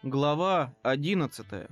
Глава 11.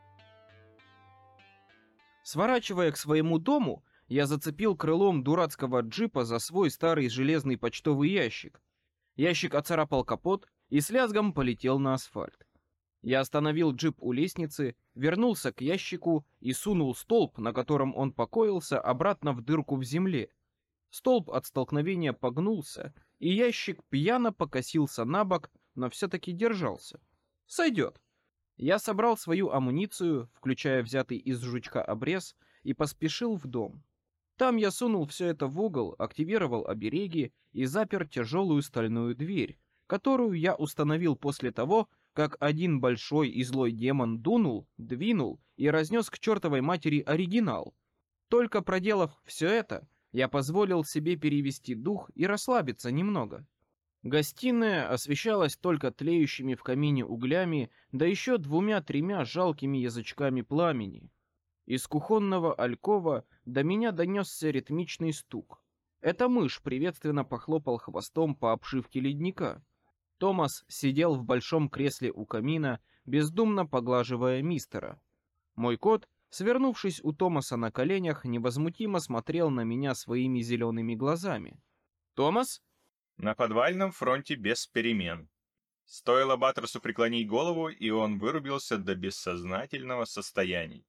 Сворачивая к своему дому, я зацепил крылом дурацкого джипа за свой старый железный почтовый ящик. Ящик оцарапал капот и с лязгом полетел на асфальт. Я остановил джип у лестницы, вернулся к ящику и сунул столб, на котором он покоился, обратно в дырку в земле. Столб от столкновения погнулся, и ящик пьяно покосился на бок, но все-таки держался. Сойдет. Я собрал свою амуницию, включая взятый из жучка обрез, и поспешил в дом. Там я сунул все это в угол, активировал обереги и запер тяжелую стальную дверь, которую я установил после того, как один большой и злой демон дунул, двинул и разнес к чертовой матери оригинал. Только проделав все это, я позволил себе перевести дух и расслабиться немного. Гостиная освещалась только тлеющими в камине углями, да еще 2-3 жалкими язычками пламени. Из кухонного алькова до меня донесся ритмичный стук. Это мышь приветственно похлопал хвостом по обшивке ледника. Томас сидел в большом кресле у камина, бездумно поглаживая мистера. Мой кот, свернувшись у Томаса на коленях, невозмутимо смотрел на меня своими зелеными глазами. «Томас?» На подвальном фронте без перемен. Стоило Баттерсу преклонить голову, и он вырубился до бессознательного состояния.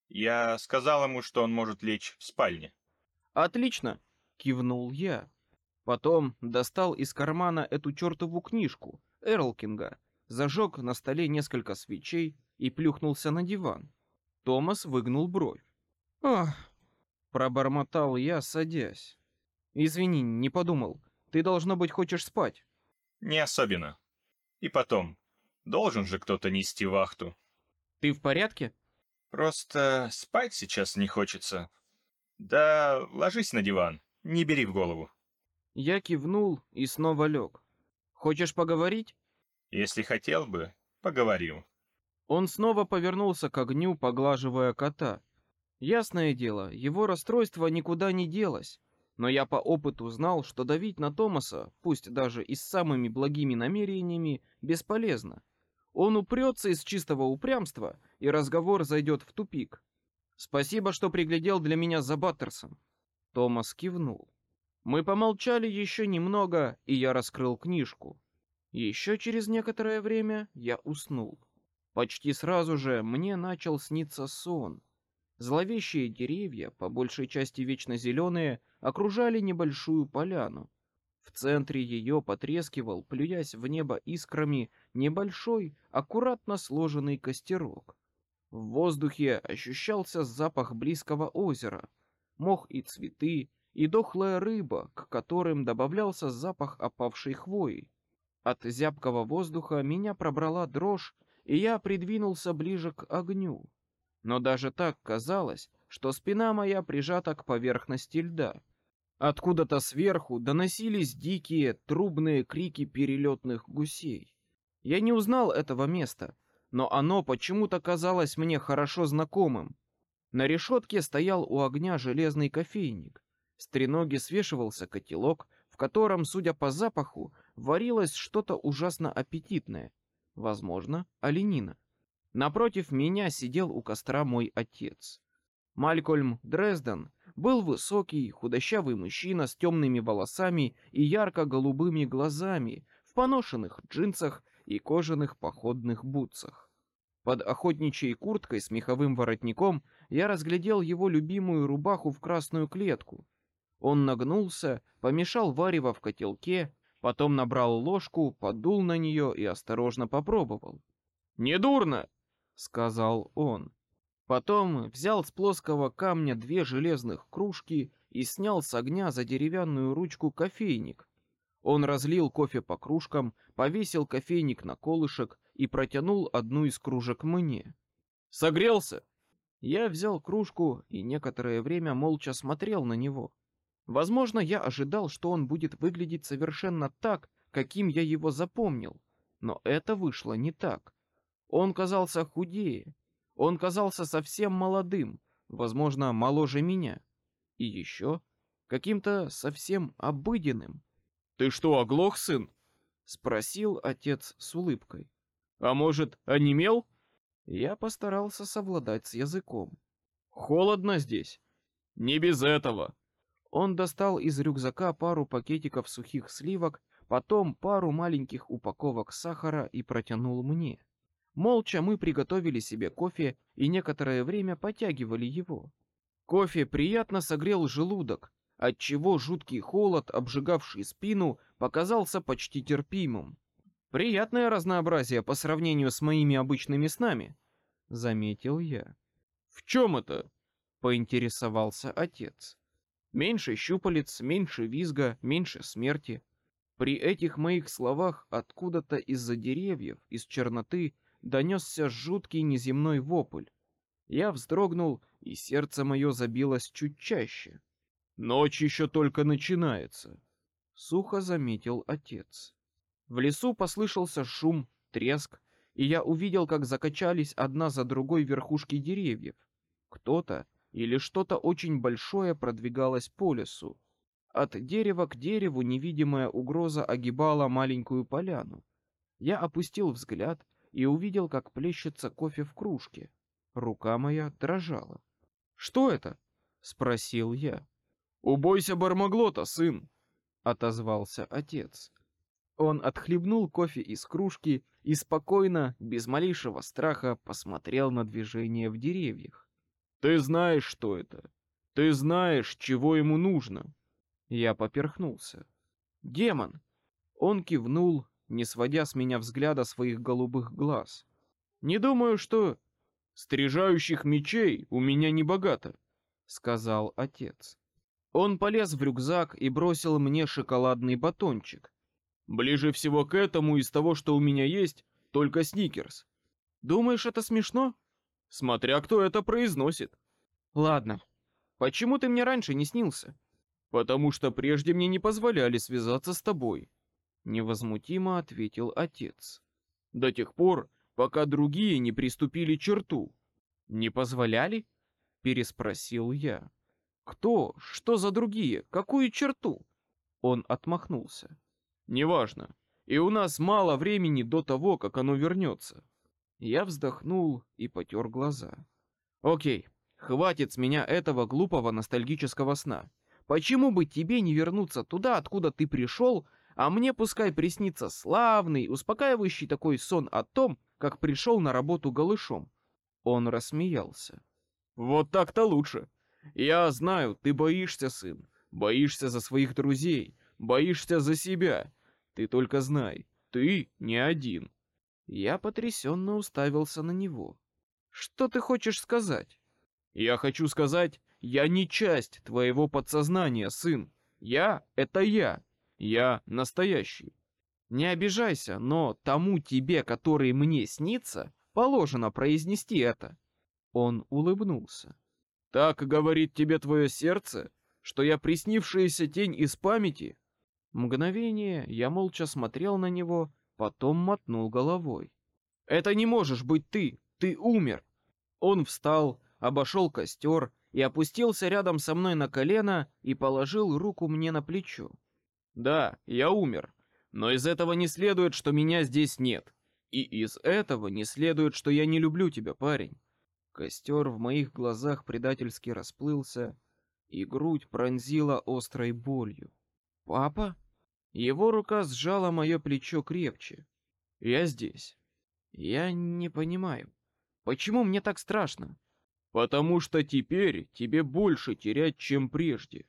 Я сказал ему, что он может лечь в спальне. «Отлично!» — кивнул я. Потом достал из кармана эту чертову книжку Эрлкинга, зажег на столе несколько свечей и плюхнулся на диван. Томас выгнул бровь. «Ах!» — пробормотал я, садясь. «Извини, не подумал. Ты, должно быть, хочешь спать». Не особенно. И потом, должен же кто-то нести вахту. «Ты в порядке?» Просто спать сейчас не хочется. Да ложись на диван, не бери в голову. Я кивнул и снова лег. «Хочешь поговорить?» Если хотел бы, поговорил. Он снова повернулся к огню, поглаживая кота. Ясное дело, его расстройство никуда не делось. Но я по опыту знал, что давить на Томаса, пусть даже и с самыми благими намерениями, бесполезно. Он упрется из чистого упрямства, и разговор зайдет в тупик. «Спасибо, что приглядел для меня за Баттерсом». Томас кивнул. Мы помолчали еще немного, и я раскрыл книжку. Еще через некоторое время я уснул. Почти сразу же мне начал сниться сон. Зловещие деревья, по большей части вечно зеленые, окружали небольшую поляну. В центре ее потрескивал, плюясь в небо искрами, небольшой, аккуратно сложенный костерок. В воздухе ощущался запах близкого озера, мох и цветы, и дохлая рыба, к которым добавлялся запах опавшей хвои. От зябкого воздуха меня пробрала дрожь, и я придвинулся ближе к огню. Но даже так казалось, что спина моя прижата к поверхности льда. Откуда-то сверху доносились дикие трубные крики перелетных гусей. Я не узнал этого места, но оно почему-то казалось мне хорошо знакомым. На решетке стоял у огня железный кофейник. С треноги свешивался котелок, в котором, судя по запаху, варилось что-то ужасно аппетитное. Возможно, оленина. Напротив меня сидел у костра мой отец. Малькольм Дрезден был высокий, худощавый мужчина с темными волосами и ярко-голубыми глазами, в поношенных джинсах и кожаных походных бутсах. Под охотничьей курткой с меховым воротником я разглядел его любимую рубаху в красную клетку. Он нагнулся, помешал варево в котелке, потом набрал ложку, подул на нее и осторожно попробовал. «Недурно!» — сказал он. Потом взял с плоского камня 2 железных кружки и снял с огня за деревянную ручку кофейник. Он разлил кофе по кружкам, повесил кофейник на колышек и протянул одну из кружек мне. «Согрелся?» Я взял кружку и некоторое время молча смотрел на него. Возможно, я ожидал, что он будет выглядеть совершенно так, каким я его запомнил, но это вышло не так. Он казался худее, он казался совсем молодым, возможно, моложе меня, и еще каким-то совсем обыденным. «Ты что, оглох, сын?» — спросил отец с улыбкой. А может, онемел? Я постарался совладать с языком. Холодно здесь. Не без этого. Он достал из рюкзака пару пакетиков сухих сливок, потом пару маленьких упаковок сахара и протянул мне. Молча мы приготовили себе кофе и некоторое время потягивали его. Кофе приятно согрел желудок, отчего жуткий холод, обжигавший спину, показался почти терпимым. Приятное разнообразие по сравнению с моими обычными снами, заметил я. В чем это? Поинтересовался отец. Меньше щупалец, меньше визга, меньше смерти. При этих моих словах откуда-то из-за деревьев, из черноты, донесся жуткий неземной вопль. Я вздрогнул, и сердце мое забилось чуть чаще. Ночь еще только начинается, сухо заметил отец. В лесу послышался шум, треск, и я увидел, как закачались одна за другой верхушки деревьев. Кто-то или что-то очень большое продвигалось по лесу. От дерева к дереву невидимая угроза огибала маленькую поляну. Я опустил взгляд и увидел, как плещется кофе в кружке. Рука моя дрожала. «Что это?» — спросил я. «Убойся Бармаглота, сын!» — отозвался отец. Он отхлебнул кофе из кружки и спокойно, без малейшего страха, посмотрел на движение в деревьях. «Ты знаешь, что это. Ты знаешь, чего ему нужно». Я поперхнулся. «Демон!» Он кивнул, не сводя с меня взгляда своих голубых глаз. «Не думаю, что...» «Стрижающих мечей у меня не богато», — сказал отец. Он полез в рюкзак и бросил мне шоколадный батончик. «Ближе всего к этому из того, что у меня есть, только Сникерс. Думаешь, это смешно? Смотря кто это произносит». «Ладно. Почему ты мне раньше не снился?» «Потому что прежде мне не позволяли связаться с тобой», — невозмутимо ответил отец. «До тех пор, пока другие не приступили черту». «Не позволяли?» — переспросил я. «Кто? Что за другие? Какую черту?» Он отмахнулся. «Неважно. И у нас мало времени до того, как оно вернется». Я вздохнул и потер глаза. «Окей, хватит с меня этого глупого ностальгического сна. Почему бы тебе не вернуться туда, откуда ты пришел, а мне пускай приснится славный, успокаивающий такой сон о том, как пришел на работу голышом?» Он рассмеялся. «Вот так-то лучше. Я знаю, ты боишься, сын. Боишься за своих друзей. Боишься за себя. Ты только знай, ты не один». Я потрясенно уставился на него. «Что ты хочешь сказать?» «Я хочу сказать, я не часть твоего подсознания, сын. Я — это я. Я настоящий. Не обижайся, но тому тебе, который мне снится, положено произнести это». Он улыбнулся. «Так говорит тебе твое сердце, что я приснившаяся тень из памяти?» Мгновение я молча смотрел на него, потом мотнул головой. «Это не можешь быть ты. Ты умер». Он встал, обошел костер и опустился рядом со мной на колено и положил руку мне на плечо. «Да, я умер, но из этого не следует, что меня здесь нет. И из этого не следует, что я не люблю тебя, парень». Костер в моих глазах предательски расплылся, и грудь пронзила острой болью. «Папа?» Его рука сжала мое плечо крепче. «Я здесь». «Я не понимаю, почему мне так страшно?» «Потому что теперь тебе больше терять, чем прежде.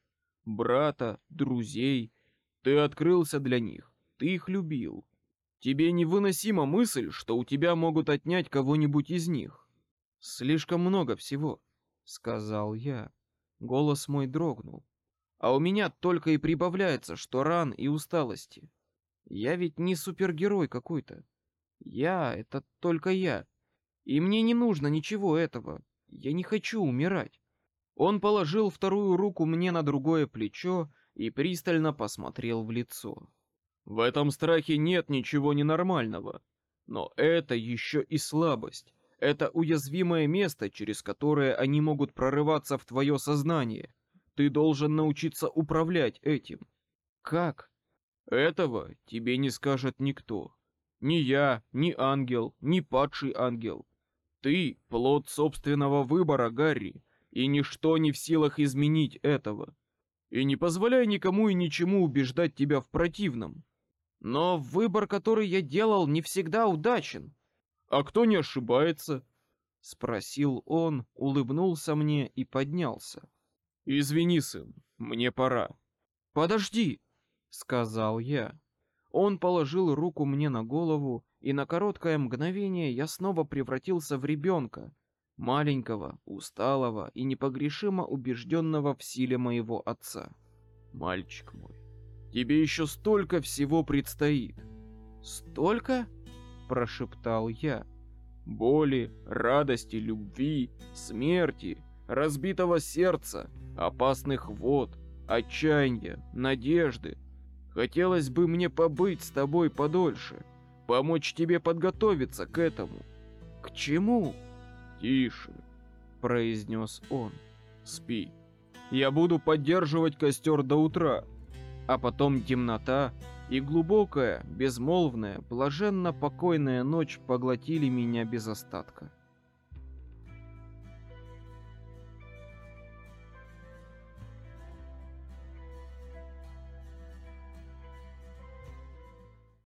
Брата, друзей. Ты открылся для них, ты их любил. Тебе невыносима мысль, что у тебя могут отнять кого-нибудь из них». «Слишком много всего», — сказал я. Голос мой дрогнул. «А у меня только и прибавляется, что ран и усталости. Я ведь не супергерой какой-то. Я — это только я. И мне не нужно ничего этого. Я не хочу умирать». Он положил вторую руку мне на другое плечо и пристально посмотрел в лицо. «В этом страхе нет ничего ненормального. Но это еще и слабость. Это уязвимое место, через которое они могут прорываться в твое сознание. Ты должен научиться управлять этим». «Как?» «Этого тебе не скажет никто. Ни я, ни ангел, ни падший ангел. Ты — плод собственного выбора, Гарри, и ничто не в силах изменить этого. И не позволяй никому и ничему убеждать тебя в противном. Но выбор, который я делал, не всегда удачен. А кто не ошибается? Спросил он, улыбнулся мне и поднялся. Извини, сын, мне пора. Подожди, сказал я. Он положил руку мне на голову, и на короткое мгновение я снова превратился в ребенка, маленького, усталого и непогрешимо убежденного в силе моего отца. Мальчик мой, тебе еще столько всего предстоит. Столько? Прошептал я. Боли, радости, любви, смерти, разбитого сердца, опасных вод, отчаяния, надежды. Хотелось бы мне побыть с тобой подольше, помочь тебе подготовиться к этому. К чему? Тише, произнес он. Спи. Я буду поддерживать костер до утра. А потом темнота и глубокая, безмолвная, блаженно покойная ночь поглотили меня без остатка.